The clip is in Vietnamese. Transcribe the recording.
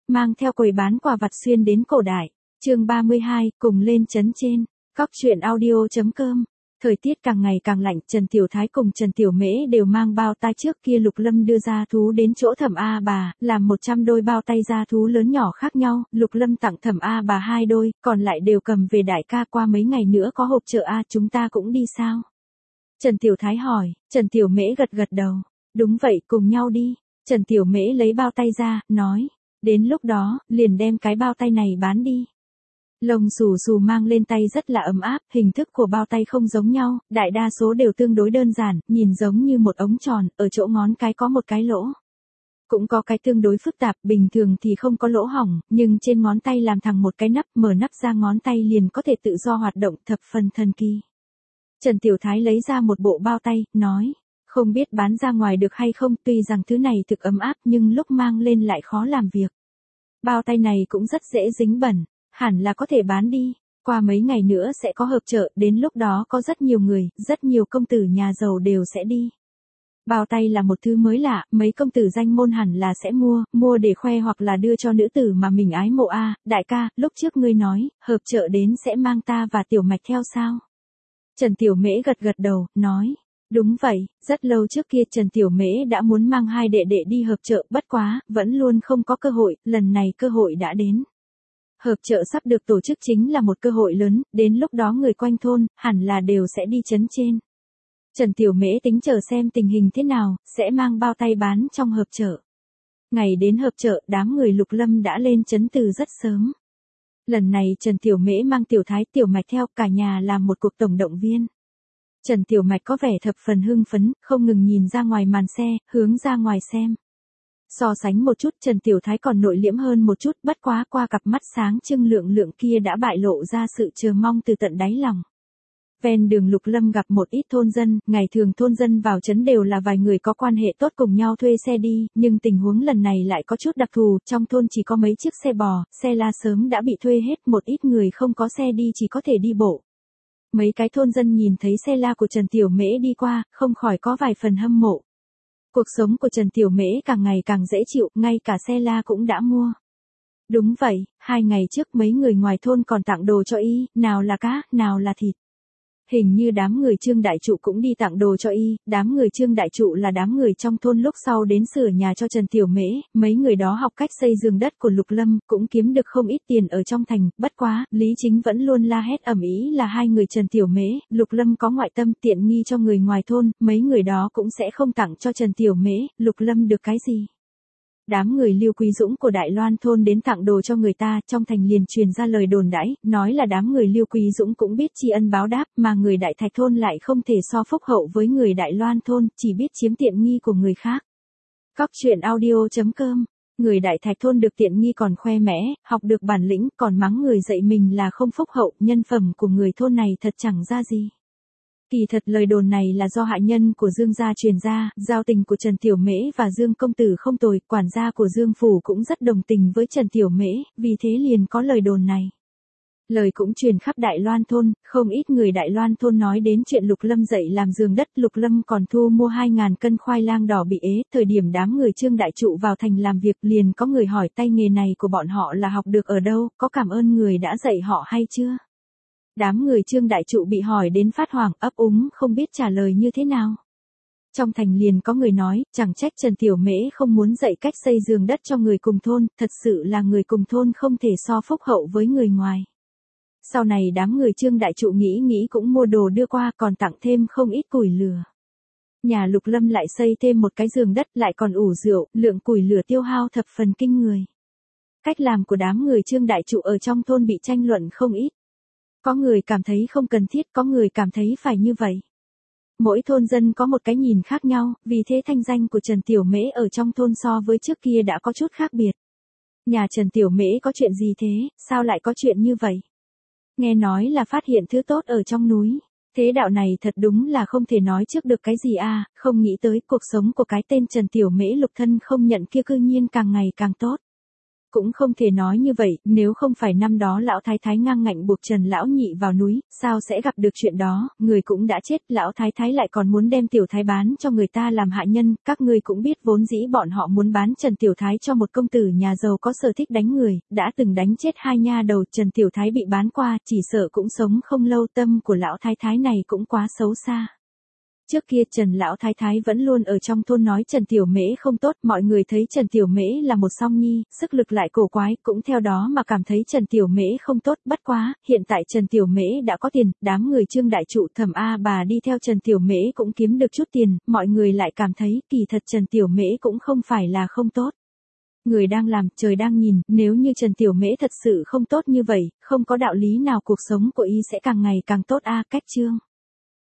mang theo quầy bán quà vặt xuyên đến cổ đại. Chương 32, cùng lên trấn trên. Cóc truyện audio.com. Thời tiết càng ngày càng lạnh, Trần Tiểu Thái cùng Trần Tiểu Mễ đều mang bao tay. Trước kia Lục Lâm đưa gia thú đến chỗ Thẩm A Bà, làm 100 đôi bao tay gia thú lớn nhỏ khác nhau, Lục Lâm tặng Thẩm A Bà 2 đôi, còn lại đều cầm về đại ca. Qua mấy ngày nữa có họp chợ a, chúng ta cũng đi sao? Trần Tiểu Thái hỏi. Trần Tiểu Mễ gật gật đầu. Đúng vậy, cùng nhau đi. Trần Tiểu Mễ lấy bao tay ra, nói. Đến lúc đó, liền đem cái bao tay này bán đi. Lông xù xù mang lên tay rất là ấm áp, hình thức của bao tay không giống nhau, đại đa số đều tương đối đơn giản, nhìn giống như một ống tròn, ở chỗ ngón cái có một cái lỗ. Cũng có cái tương đối phức tạp, bình thường thì không có lỗ hổng, nhưng trên ngón tay làm thẳng một cái nắp, mở nắp ra ngón tay liền có thể tự do hoạt động, thập phần thần kỳ. Trần Tiểu Thái lấy ra một bộ bao tay, nói, không biết bán ra ngoài được hay không, tuy rằng thứ này thực ấm áp nhưng lúc mang lên lại khó làm việc. Bao tay này cũng rất dễ dính bẩn. Hẳn là có thể bán đi, qua mấy ngày nữa sẽ có họp chợ, đến lúc đó có rất nhiều người, rất nhiều công tử nhà giàu đều sẽ đi. Bao tay là một thứ mới lạ, mấy công tử danh môn hẳn là sẽ mua để khoe hoặc là đưa cho nữ tử mà mình ái mộ a. Đại ca, lúc trước ngươi nói, họp chợ đến sẽ mang ta và Tiểu Mạch theo sao? Trần Tiểu Mễ gật gật đầu, nói. Đúng vậy, rất lâu trước kia Trần Tiểu Mễ đã muốn mang hai đệ đệ đi họp chợ, bất quá, vẫn luôn không có cơ hội, lần này cơ hội đã đến. Họp chợ sắp được tổ chức chính là một cơ hội lớn, đến lúc đó người quanh thôn, hẳn là đều sẽ đi trấn trên. Trần Tiểu Mễ tính chờ xem tình hình thế nào, sẽ mang bao tay bán trong họp chợ. Ngày đến họp chợ, đám người Lục Lâm đã lên trấn từ rất sớm. Lần này Trần Tiểu Mễ mang Tiểu Thái Tiểu Mạch theo, cả nhà làm một cuộc tổng động viên. Trần Tiểu Mạch có vẻ thập phần hưng phấn, không ngừng nhìn ra ngoài màn xe, hướng ra ngoài xem. So sánh một chút Trần Tiểu Thái còn nội liễm hơn một chút, bất quá qua cặp mắt sáng trưng lượng kia đã bại lộ ra sự chờ mong từ tận đáy lòng. Ven đường Lục Lâm gặp một ít thôn dân, ngày thường thôn dân vào trấn đều là vài người có quan hệ tốt cùng nhau thuê xe đi, nhưng tình huống lần này lại có chút đặc thù, trong thôn chỉ có mấy chiếc xe bò, xe la sớm đã bị thuê hết, một ít người không có xe đi chỉ có thể đi bộ. Mấy cái thôn dân nhìn thấy xe la của Trần Tiểu Mễ đi qua, không khỏi có vài phần hâm mộ. Cuộc sống của Trần Tiểu Mễ càng ngày càng dễ chịu, ngay cả xe la cũng đã mua. Đúng vậy, 2 ngày trước mấy người ngoài thôn còn tặng đồ cho y, nào là cá, nào là thịt. Hình như đám người Trương Đại Trụ cũng đi tặng đồ cho y, đám người Trương Đại Trụ là đám người trong thôn lúc sau đến sửa nhà cho Trần Tiểu Mễ, mấy người đó học cách xây giường đất của Lục Lâm, cũng kiếm được không ít tiền ở trong thành, bất quá, Lý Chính vẫn luôn la hét ầm ĩ là hai người Trần Tiểu Mễ, Lục Lâm có ngoại tâm tiện nghi cho người ngoài thôn, mấy người đó cũng sẽ không tặng cho Trần Tiểu Mễ, Lục Lâm được cái gì. Đám người Lưu Quý Dũng của Đại Loan thôn đến tặng đồ cho người ta, trong thành liền truyền ra lời đồn đãi, nói là đám người Lưu Quý Dũng cũng biết tri ân báo đáp, mà người Đại Thạch thôn lại không thể so phúc hậu với người Đại Loan thôn, chỉ biết chiếm tiện nghi của người khác. Cóc truyện audio.com. Người Đại Thạch thôn được tiện nghi còn khoe mẽ, học được bản lĩnh, còn mắng người dạy mình là không phúc hậu, nhân phẩm của người thôn này thật chẳng ra gì. Kỳ thật lời đồn này là do hạ nhân của Dương gia truyền ra, giao tình của Trần Tiểu Mễ và Dương công tử không tồi, quản gia của Dương phủ cũng rất đồng tình với Trần Tiểu Mễ, vì thế liền có lời đồn này. Lời cũng truyền khắp Đại Loan thôn, không ít người Đại Loan thôn nói đến chuyện Lục Lâm dạy làm giường đất, Lục Lâm còn thu mua 2.000 cân khoai lang đỏ bị ế, thời điểm đám người Trương Đại Trụ vào thành làm việc liền có người hỏi tay nghề này của bọn họ là học được ở đâu, có cảm ơn người đã dạy họ hay chưa? Đám người Trương Đại Trụ bị hỏi đến phát hoảng, ấp úng không biết trả lời như thế nào. Trong thành liền có người nói, chẳng trách Trần Tiểu Mễ không muốn dạy cách xây giường đất cho người cùng thôn, thật sự là người cùng thôn không thể so phúc hậu với người ngoài. Sau này đám người Trương Đại Trụ nghĩ cũng mua đồ đưa qua, còn tặng thêm không ít củi lửa. Nhà Lục Lâm lại xây thêm một cái giường đất, lại còn ủ rượu, lượng củi lửa tiêu hao thập phần kinh người. Cách làm của đám người Trương Đại Trụ ở trong thôn bị tranh luận không ít. Có người cảm thấy không cần thiết, có người cảm thấy phải như vậy. Mỗi thôn dân có một cái nhìn khác nhau, vì thế thanh danh của Trần Tiểu Mễ ở trong thôn so với trước kia đã có chút khác biệt. Nhà Trần Tiểu Mễ có chuyện gì thế, sao lại có chuyện như vậy? Nghe nói là phát hiện thứ tốt ở trong núi. Thế đạo này thật đúng là không thể nói trước được cái gì à, không nghĩ tới cuộc sống của cái tên Trần Tiểu Mễ Lục thân không nhận kia cư nhiên càng ngày càng tốt. cũng không thể nói như vậy, nếu không phải năm đó lão thái thái ngang ngạnh buộc Trần lão nhị vào núi, sao sẽ gặp được chuyện đó, người cũng đã chết, lão thái thái lại còn muốn đem tiểu thái bán cho người ta làm hạ nhân, các ngươi cũng biết vốn dĩ bọn họ muốn bán Trần tiểu thái cho một công tử nhà giàu có sở thích đánh người, đã từng đánh chết hai nha đầu, Trần tiểu thái bị bán qua, chỉ sợ cũng sống không lâu, tâm của lão thái thái này cũng quá xấu xa. Trước kia Trần lão thái thái vẫn luôn ở trong thôn nói Trần Tiểu Mễ không tốt, mọi người thấy Trần Tiểu Mễ là một song nhi, sức lực lại cổ quái, cũng theo đó mà cảm thấy Trần Tiểu Mễ không tốt, bất quá, hiện tại Trần Tiểu Mễ đã có tiền, đám người Trương đại trụ Thẩm A bà đi theo Trần Tiểu Mễ cũng kiếm được chút tiền, mọi người lại cảm thấy, kỳ thật Trần Tiểu Mễ cũng không phải là không tốt. Người đang làm, trời đang nhìn, nếu như Trần Tiểu Mễ thật sự không tốt như vậy, không có đạo lý nào cuộc sống của y sẽ càng ngày càng tốt a. Cách chương